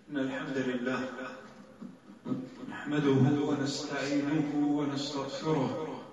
إن الحمد لله نحمده ونستعينه ونستغفره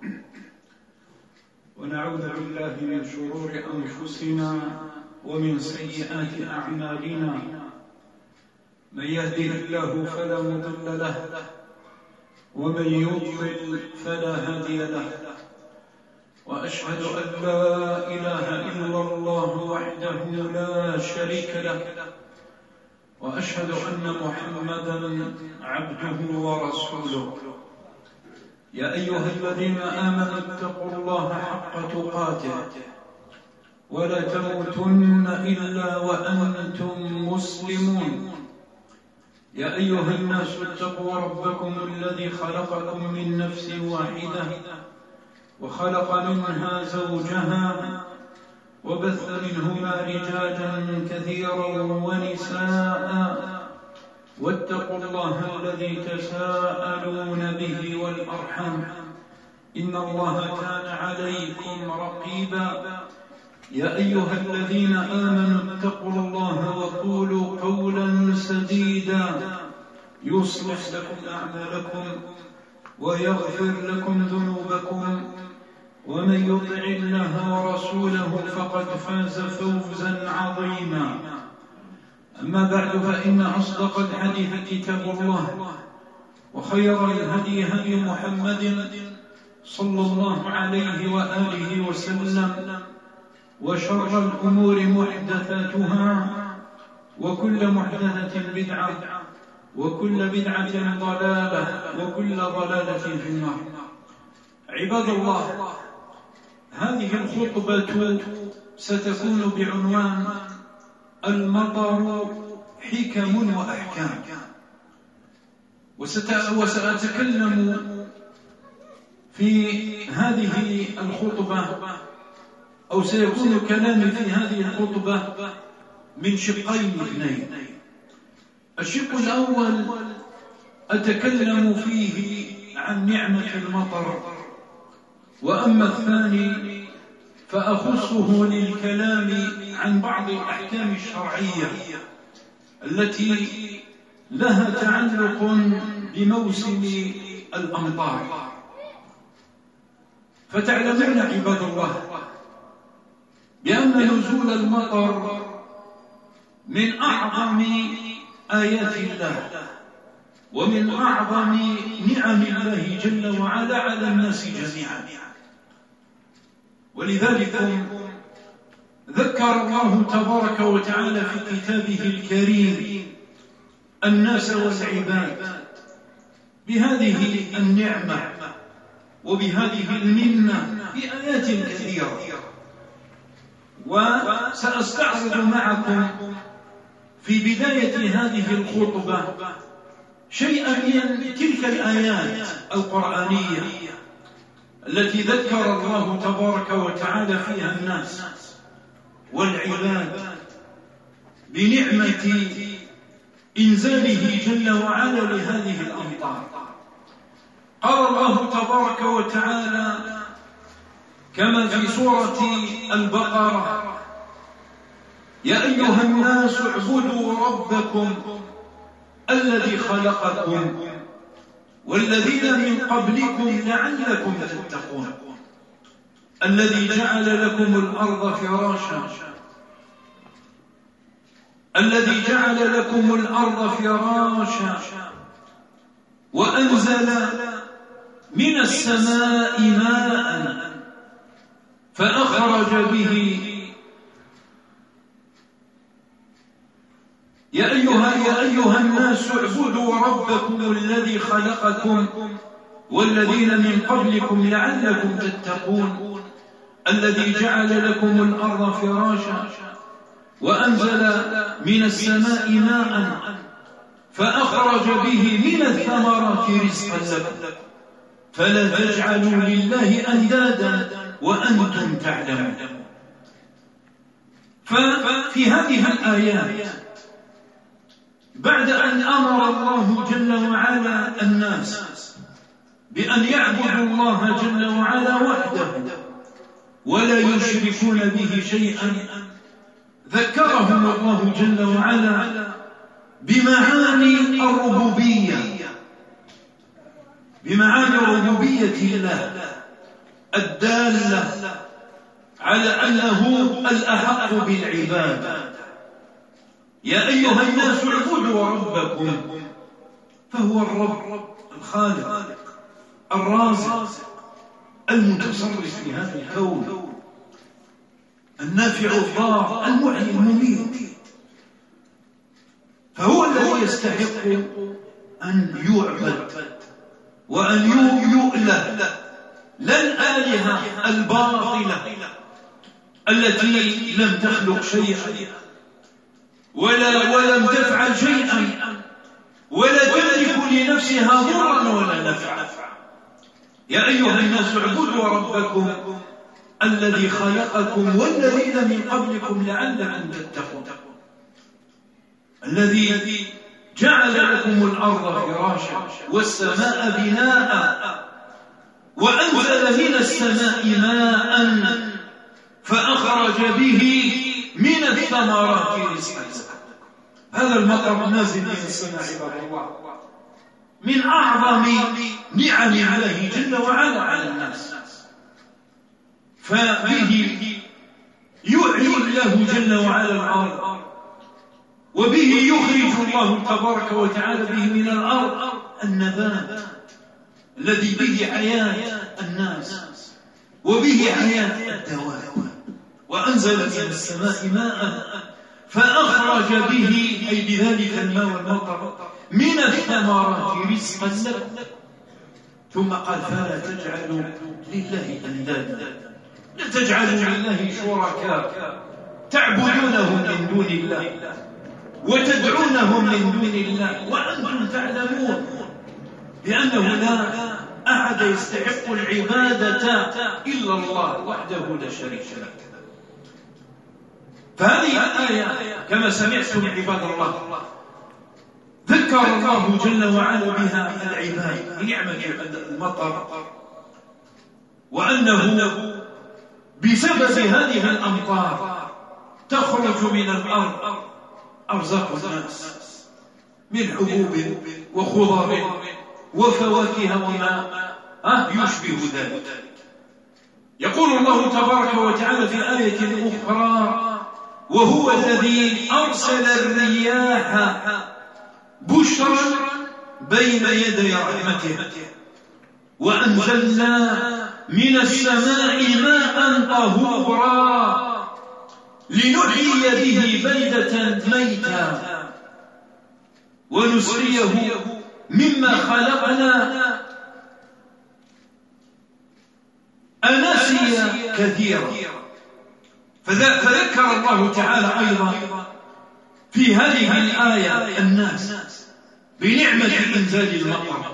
ونعوذ بالله من شرور أنفسنا ومن سيئات أعمالنا. من يهده الله فلا مضل له ومن يضلل فلا هادي له، وأشهد أن لا إله إلا الله وحده لا شريك له، وأشهد أن محمدًا عبده ورسوله. يا أيها الذين آمنوا اتقوا الله حق تقاته ولا تموتن إلا وأنتم مسلمون. يا أيها الناس اتقوا ربكم الذي خلقكم من نفس واحدة وخلق منها زوجها وبث منهما رجالا كثيرا ونساء، واتقوا الله الذي تساءلون به والأرحام إن الله كان عليكم رقيبا. يا أيها الذين آمنوا اتقوا الله وقولوا قولا سديدا يصلح لكم أعمالكم ويغفر لكم ذنوبكم، ومن يطع الله ورسوله فقد فاز فوزا عظيما. أما بعد، فإن أصدق الحديث كتاب الله، وخير الهدي هدي محمد صلى الله عليه وآله وسلم، وشر الأمور محدثاتها، وكل محدثة بدعة، وكل بدعة ضلالة، وكل ضلالة في النار. عباد الله، هذه الخطبة ستكون بعنوان المطر حكم وأحكام، وسأتكلم في هذه الخطبة، أو سيكون كلامي في هذه الخطبة من شقين اثنين. الشق الأول أتكلم فيه عن نعمة المطر، وأما الثاني فأخصه للكلام عن بعض الأحكام الشرعية التي لها تعلق بموسم الأمطار. فتعلمون عباد الله بأن نزول المطر من أعظم آيات الله ومن أعظم نعم الله جل وعلا على الناس جميعا. ولذلك ذكر الله تبارك وتعالى في كتابه الكريم الناس والعباد بهذه النعمة وبهذه المنة بآيات كثيرة. وسأستعرض معكم في بداية هذه الخطبة شيئا من تلك الآيات القرآنية التي ذكر الله تبارك وتعالى فيها الناس والعباد بنعمة إنزاله جل وعلا لهذه الأمطار. قال الله تبارك وتعالى كما في سورة البقرة: يا أيها الناس اعبدوا ربكم الذي خلقكم والذين من قبلكم لعلكم تتقون الذي جعل لكم الأرض فراشا وأنزل من السماء ماء فأخرج به يا أيها الناس اعبدوا ربكم الذي خلقكم والذين من قبلكم لعلكم تتقون الذي جعل لكم الأرض فراشا وأنزل من السماء ماء فأخرج به من الثمرات رزقا لكم فلا تجعلوا لله أندادا وأنتم تعلمون. ففي هذه الآيات بعد أن أمر الله جل وعلا الناس بأن يعبدوا الله جل وعلا وحده ولا يشركون به شيئا، ذكرهم الله جل وعلا بمعاني الربوبية، بمعاني ربوبية الله الدالة على أنه الأحق بالعبادة. يا أيها الناس اعبدوا ربكم، فهو الرب الخالق الرازق المتصرف في هذا الكون، النافع الضار المحيي المميت، فهو الذي يستحق أن يعبد وأن يؤله، لا الآلهة الباطلة التي لم تخلق شيئا ولم تفعل شيئا ولا تملك لنفسها ضرا ولا نفعا. يا أيها الناس اعبدوا ربكم الذي خلقكم والذين من قبلكم لعلكم تتقون، الذي جعل لكم الأرض فراشا والسماء بناء وأنزل من السماء ماء فأخرج به من الثمرات رزقا. هذا المطر النازل من السماء عباد الله من أعظم نعم الله جل وعلا على الناس، فبه يحيي الله جل وعلا الأرض، وبه يخرج الله تبارك وتعالى به من الأرض النبات الذي به حياة الناس وبه حياة الدواب. وأنزل من السماء ماء فأخرج به أي بذلك الماء والمطر من الثمرات رزقا لكم. ثم قال فلا تجعلوا لله أندادا، لا تجعلوا لله شركاء تعبدونهم من دون الله وتدعونهم من دون الله وأنتم تعلمون بأنه لا أحد يستحق العبادة إلا الله وحده لا شريك له. فهذه الآية كما سمعتم عباد الله ذكر الله جل وعلا بها العباد بنعمة المطر، وأنه بسبب هذه الأمطار تخرج من الأرض أرزاق الناس من حبوب وخضر وفواكه وما يشبه ذلك. يقول الله تبارك وتعالى في آية أخرى وهو الذي أرسل الرياح بشرا بين يدي رحمته وأنزلنا من السماء ماء طهورا لنحيي به بلدة ميتا ونسقيه مما خلقنا أناسيا كثيرا. فذكر الله تعالى أيضا في هذه الآية الناس بنعمة إنزال المطر،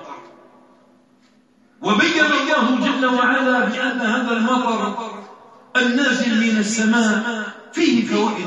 وبين الله جل وعلا بأن هذا المطر النازل من السماء فيه فوائد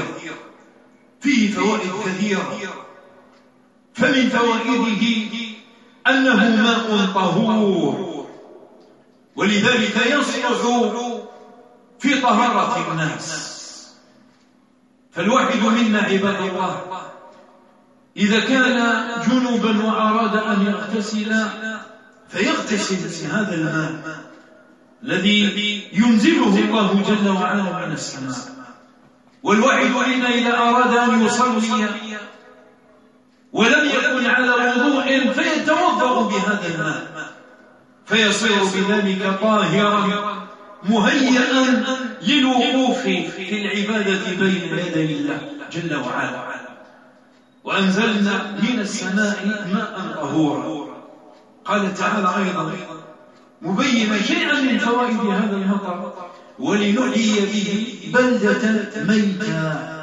كثيرة، فمن فوائده أنه ماء طهور، ولذلك يصلح في طهارة الناس. فالواحد منا عباد الله إذا كان جنبا وأراد أن يغتسل فيغتسل من هذا الماء الذي ينزله الله جل وعلا من السماء. والواحد منا إذا أراد أن يصلي ولم يكن على وضوء فيتوضأ بهذا الماء فيصير بذلك طاهرا مهيئا للوقوف في العبادة بين يدي الله جل وعلا. وأنزلنا من السماء ماء طهورا. قال تعالى أيضا مبينا شيئا من فوائد هذا المطر ولنحيي به بلدة ميتا.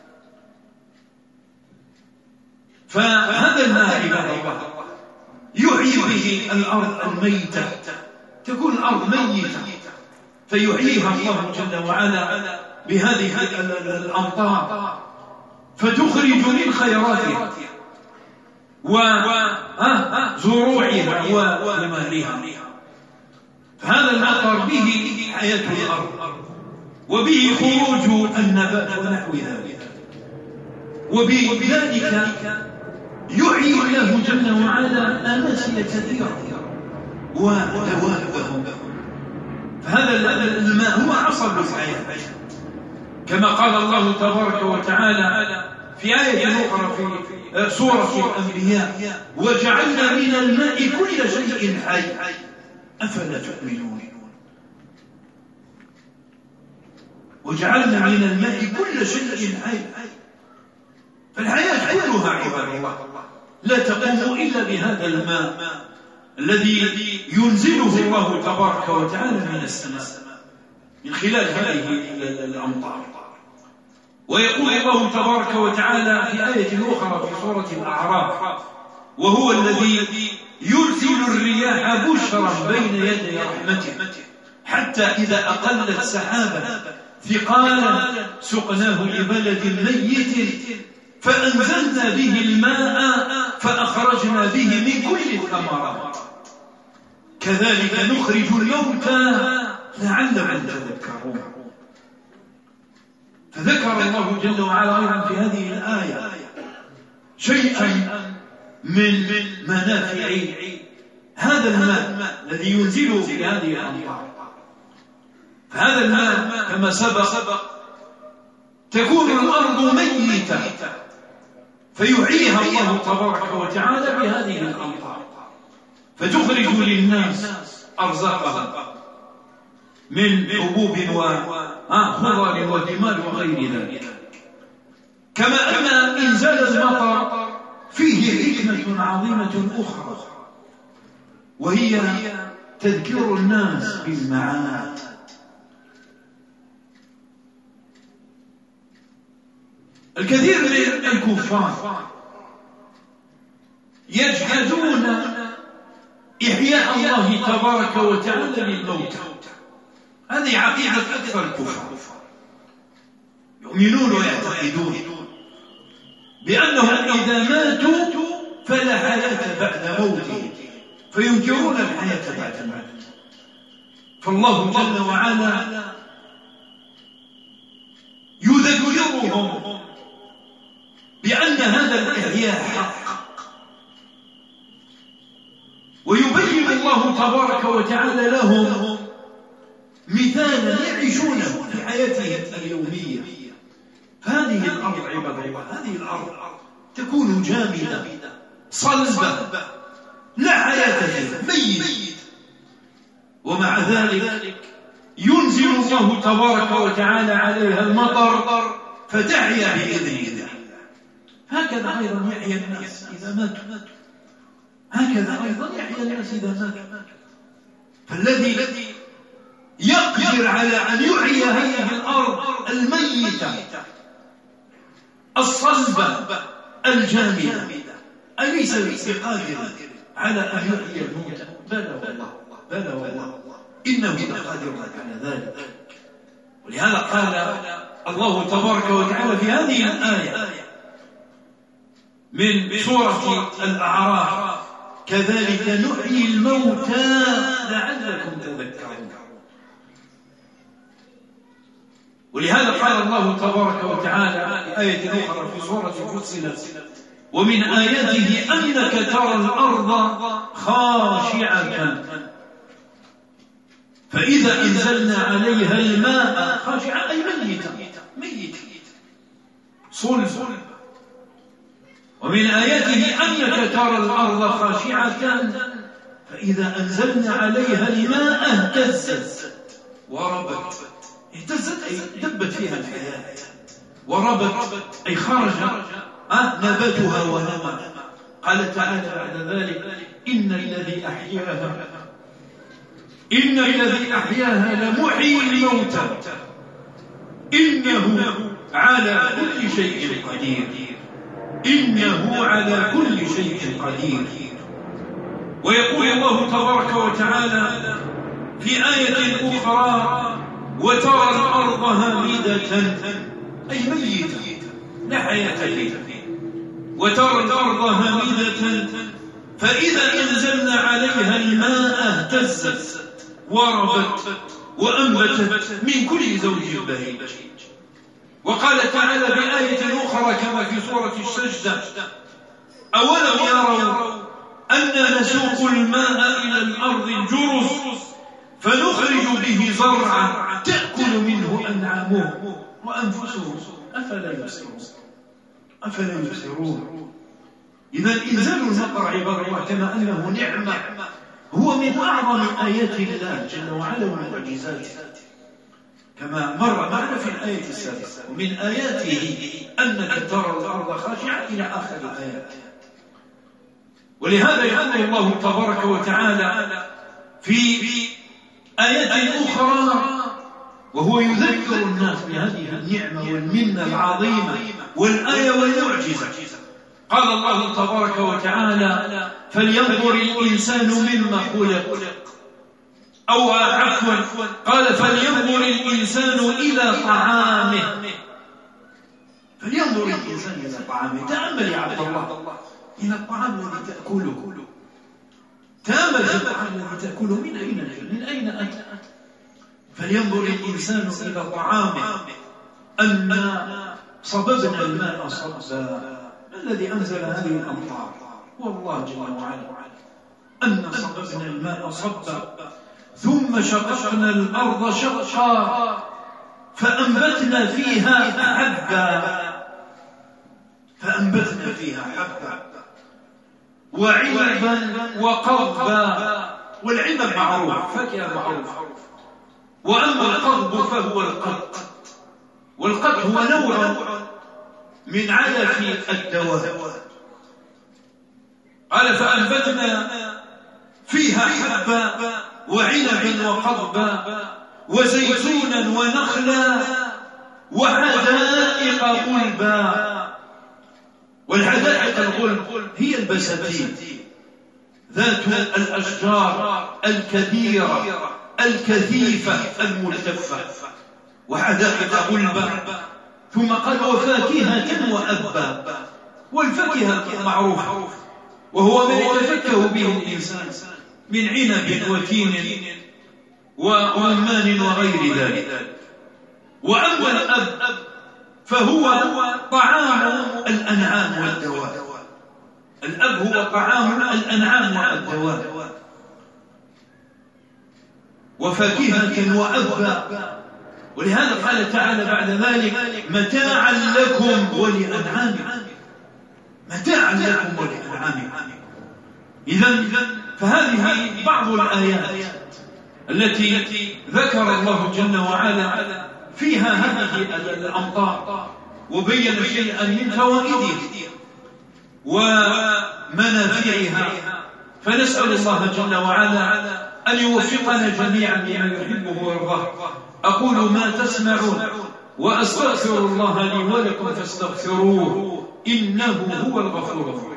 فهذا الماء عباد الله يحيي به الأرض الميتة، تكون الأرض ميتة فيحييها الله جل وعلا بهذه الأمطار فتخرج من خيراتها وزروعها وثمارها. فهذا المطر به حياة الأرض وبه خروج النبات ونحو ذلك، وبذلك يحيي الله جل وعلا أماكن كثيرة ودوابهم. فهذا الماء هو عصب الحياة، كما قال الله تبارك وتعالى في آية أخرى في سورة الأنبياء: وجعلنا من الماء كل شيء حي أفلا تؤمنون. وجعلنا من الماء كل شيء حي، فالحياة كلها عباد الله لا تقوم إلا بهذا الماء الذي ينزله الله تبارك وتعالى من السماء من خلال هذه الأمطار. ويقول الله تبارك وتعالى في آية أخرى في سورة الأعراف: وهو الذي يرسل الرياح بشرا بين يدي رحمته حتى إذا أقلت سحابا ثقالا سقناه لبلد ميت فأنزلنا به الماء فأخرجنا به من كل الثمرات كذلك نخرج الموتى لعلهم تذكرون. فذكر الله جل وعلا أيضا في هذه الآية شيئا من منافع هذا الماء الذي ينزله في هذه الأمطار. فهذا الماء كما سبق تكون الأرض ميتة فيحييها الله تبارك وتعالى بهذه الأمطار، فتخرج للناس أرزاقهم من حبوب وخضر وثمار وغير ذلك. كما أن إنزال المطر فيه حكمة عظيمة أخرى، وهي تذكير الناس بالمعاد. الكثير من الكفار يجحدون إحياء الله تبارك وتعالى للموتى. هذه عقيدة أكثر الكفار، يؤمنون ويعتقدون بأنهم إذا ماتوا فلا حياة بعد موتهم، فينكرون الحياة بعد الموت. فالله جل وعلا يذكرهم بأن هذا الإحياء حق، ويبين الله تبارك وتعالى لهم مثالا يعيشونه في حياتهم اليومية. هذه الأرض عباد الله، هذه الأرض تكون جامدة صلبة لا حياة فيها، ميت، ومع ذلك ينزل الله تبارك وتعالى عليها المطر فتحيا بإذن الله. هكذا أيضا يحيى الناس إذا ماتوا، هكذا أيضا يحيى الناس إذا ماتوا. فالذي يقدر على أن يحيي هذه الأرض الميتة الصلبة الجامدة أليس بقادر على أن يحيي الموتى؟ بلى والله إنه لقادر على ذلك. ولهذا قال الله تبارك وتعالى في هذه الآية من سورة الأعراف: كذلك نحيي الموتى لعلكم تذكرون. ولهذا قال الله تبارك وتعالى في آية أخرى في سورة فصلت: ومن آياته أنك ترى الأرض خاشعة فإذا أنزلنا عليها الماء خاشعة أي ميت صلب. ومن آياته أنك ترى الأرض خاشعة فإذا أنزلنا عليها الماء اهتزت وربت. اهتزت أي دبت فيها الحياة، وربت أي خرج نباتها ونمى. قال تعالى بعد ذلك: إن الذي أحياها لمحيي الموتى إنه على كل شيء قدير. إنه على كل شيء قدير. ويقول الله تبارك وتعالى في آية أخرى: وترى الأرض هامدة أي ميتة لا حياة فيها. وترى الأرض هامدة فإذا أنزلنا عليها الماء اهتزت وربت وأنبتت من كل زوج بهيج. وقال تعالى بآية أخرى كما في سورة السجدة: أولم يروا أنا نسوق الماء إلى الأرض الجرز فنخرج به زرعا تأكل منه أنعامهم وأنفسهم أفلا يبصرون. إذا إنزال المطر عباد الله كما أنه نعمة هو من أعظم آيات الله جل وعلا ومعجزاته، كما مر معنا في الآية السابقة. ومن آياته أنك ترى الأرض خاشعة إلى آخر الآيات. ولهذا يقول الله تبارك وتعالى في آيات أخرى وهو يذكر الناس بهذه النعمة والمنة العظيمة والآية والمعجزة. قال الله تبارك وتعالى فلينظر الإنسان مما خلق، أو عفوا قال فلينظر الإنسان إلى طعامه. فلينظر الإنسان إلى طعامه. تأمل يا عبد الله إلى الطعام الذي تأكله، تأمل في الطعام الذي تأكله من أين أتى. فلينظر الإنسان إلى طعامه أنا صببنا الماء صبا. الذي أنزل هذه الأمطار هو الله جل وعلا. أنا صببنا الماء صبا ثم شققنا الأرض شقا فأنبتنا فيها حبا وعنبا وقضبا. والعنب معروف، فاكهة معروف. وأما القضب فهو القط، والقط هو نوع من علف الدواء. قال فأنبتنا فيها حبا وعنبا وقضبا وزيتونا ونخلا وحدائق غلبا. والحدائق الغلب هي البساتين ذات الأشجار الكبيرة الكثيفة الملتفة، وحدائق غلبا. ثم قال وفاكهة وأبا. والفاكهة معروفة وهو ما يتفكه به الإنسان من عنب وتين ورمان وغير ذلك. وأما الأب فهو طعام الأنعام والدواب. الأب هو طعام الأنعام والدواب. وفاكهة وأبا. ولهذا قال تعالى بعد ذلك متاعا لكم ولأنعامكم. متاعا لكم ولأنعامكم. إذن فهذه بعض الآيات التي ذكر الله جل وعلا فيها هذه الأمطار وبين شيئا من فوائدها ومنافعها. فنسأل الله جل وعلا أن يوفقنا جميعا لما يحبه ويرضاه. أقول ما تسمعون وأستغفر الله لي ولكم فاستغفروه إنه هو الغفور الرحيم.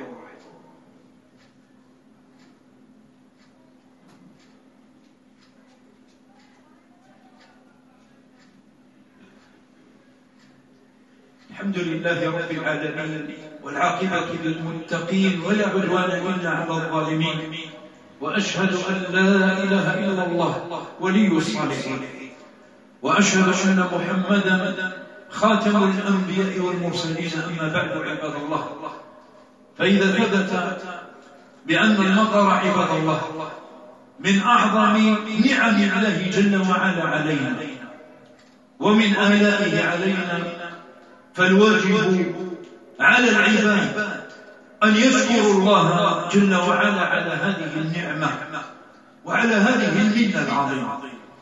الحمد لله رب العالمين والعاقبة للمتقين ولا عدوان إلا على الظالمين. وأشهد أن لا إله إلا الله ولي الصالحين، وأشهد أن محمدا خاتم الأنبياء والمرسلين. أما بعد عباد الله، فإذا ثبت بأن المطر عباد الله من أعظم نعم الله جل وعلا علينا ومن آلائه علينا، فالواجب على العباد أن يشكروا الله جل وعلا على هذه النعمة وعلى هذه المنة العظيمة.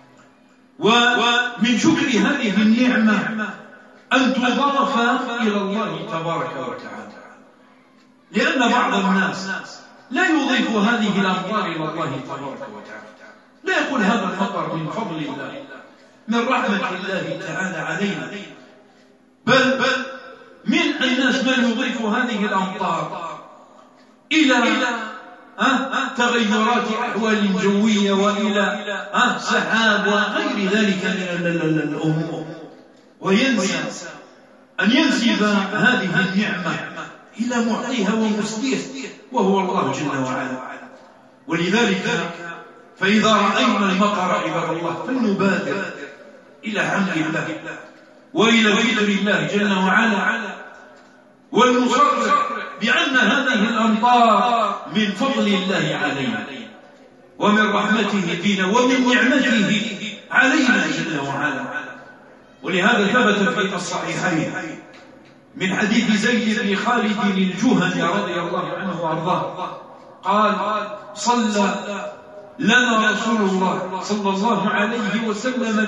ومن شكر هذه النعمة أن تضاف إلى الله تبارك وتعالى، لأن بعض الناس لا يضيف هذه الأمطار إلى الله تبارك وتعالى، لا يقول هذا المطر من فضل الله من رحمة الله تعالى علينا، بل من الناس من يضيف هذه الأمطار إلى تغيرات أحوال جوية وإلى سحاب وغير ذلك من الأمور، وينسى أن ينسب هذه النعمة إلى معطيها ومسديه وهو الله جل وعلا. ولذلك فإذا رأينا المطر عباد الله فلنبادر إلى حمد الله وإلى ذكر الله جل وعلا، ولنصرح بأن هذه الأمطار من فضل الله علينا ومن رحمته فينا ومن نعمته علينا جل وعلا. ولهذا ثبت في الصحيحين من حديث زيد بن خالد الجهني رضي الله عنه وارضاه قال صلى لنا رسول الله صلى الله عليه وسلم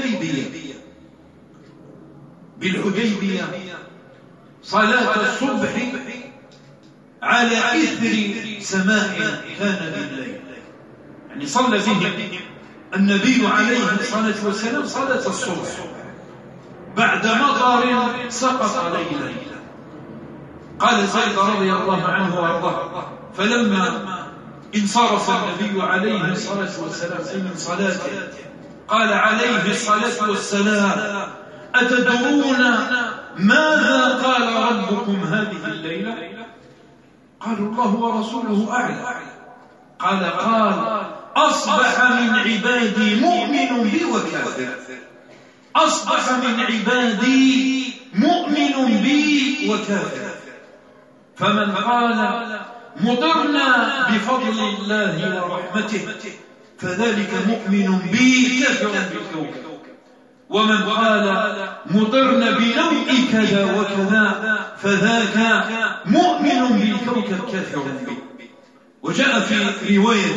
بالحديبية صلاة الصبح على إثر سماء كان بالليل. يعني صلى فيه النبي عليه الصلاة والسلام صلاة الصبح بعد مطر سقط ليلا. قال زيد رضي الله عنه وارضاه فلما انصرف النبي عليه الصلاة والسلام من صلاته قال عليه الصلاة والسلام أتدرون ماذا قال ربكم هذه الليلة؟ قالوا الله ورسوله أعلم. قال أصبح من عبادي مؤمن بي وكافر. أصبح من عبادي مؤمن بي وكافر. فمن قال مطرنا بفضل الله ورحمته فذلك مؤمن بي كافر بالكوكب. ومن قال مطرنا بنوء كذا وكذا فذاك مؤمن بالكوكب كافر به. وجاء في رواية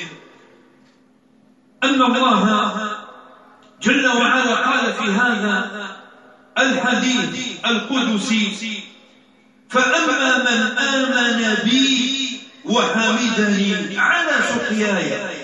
أن الله جل وعلا قال في هذا الحديث القدسي فأما من آمن بي وحمدني على سقياي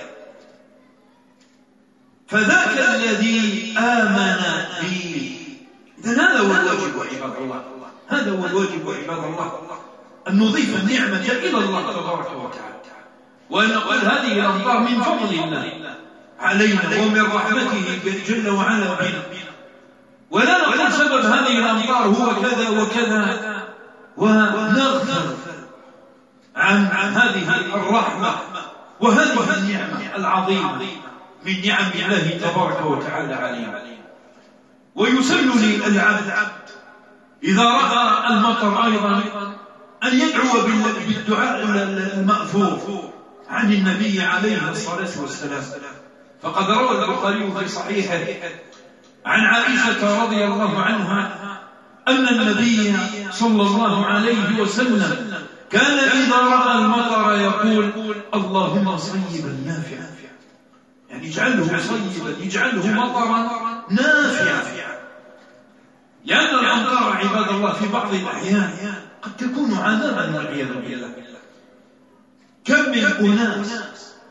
فذاك الذي آمن بي. إذن هذا هو الواجب عباد الله، هذا هو الواجب عباد الله، أن نضيف النعمة إلى الله تبارك وتعالى وأن نقول هذه الأمطار من فضل الله علينا ومن رحمته جل وعلا بنا، ولا نقول سبب هذه الأمطار هو كذا وكذا ونغفر عن هذه الرحمة وهذه النعمة العظيمة من نعم الله تبارك وتعالى علينا. ويسن للعبد إذا رأى المطر أيضا أن يدعو بالدعاء المأثور عن النبي عليه الصلاة والسلام. فقد روى البخاري في صحيحه عن عائشة رضي الله عنها أن النبي صلى الله عليه وسلم كان إذا رأى المطر يقول اللهم صيبا نافعا، يعني اجعله صيبا، اجعله مطرا نافعا. لأن الأمطار عباد الله في بعض الأحيان قد تكون عذابا والعياذ بالله. كم من أناس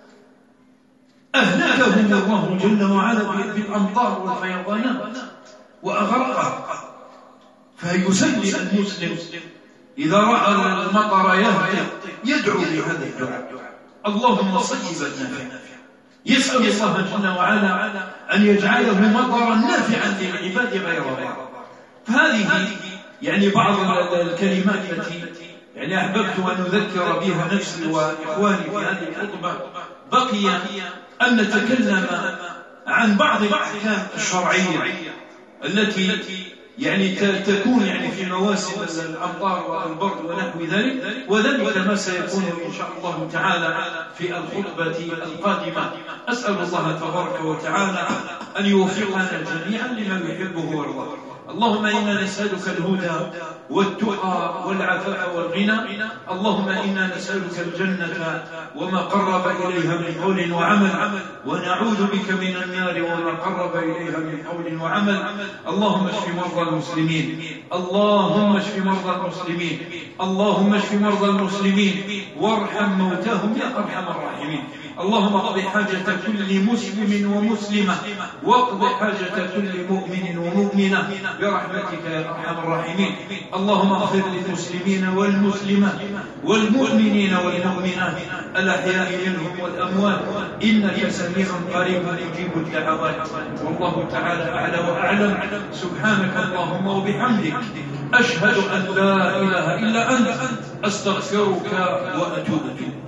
أهلكهم الله جل وعلا بالأمطار والفيضانات وأغرقهم. فيسن المسلم إذا رأى المطر يدعو بهذا الدعاء اللهم صيبا نافعا، يسأل الله جل وعلا أن يجعله مطرا نافعا للعباد غير ضار. فهذه يعني بعض الكلمات التي يعني أحببت أن أذكر بها نفسي وإخواني في هذه الخطبة. بقي أن نتكلم عن بعض الأحكام الشرعية التي يعني تكون يعني في مواسم الأمطار والبرد ونحو ذلك، وذلك ما سيكون إن شاء الله تعالى في الخطبة القادمة. أسأل الله تبارك وتعالى أن يوفقنا جميعا لما يحبه ويرضاه. اللهم إنا نسألك الهدى والتقى والعفاف والغنى. اللهم إنا نسألك الجنة وما قرب إليها من قول وعمل، ونعوذ بك من النار وما قرب إليها من قول وعمل. اللهم اشف مرضى المسلمين، اللهم اشف مرضى المسلمين، اللهم اشف مرضى المسلمين وارحم موتاهم يا أرحم الراحمين. اللهم اقض حاجة كل مسلم ومسلمة، واقض حاجة كل مؤمن ومؤمنة برحمتك يا أرحم الراحمين. اللهم اغفر للمسلمين والمسلمات والمؤمنين والمؤمنات الأحياء منهم والأموات، إنك سميع قريب مجيب الدعوات. والله تعالى أعلى وأعلم. سبحانك اللهم وبحمدك أشهد أن لا إله إلا أنت، أستغفرك وأتوب إليك.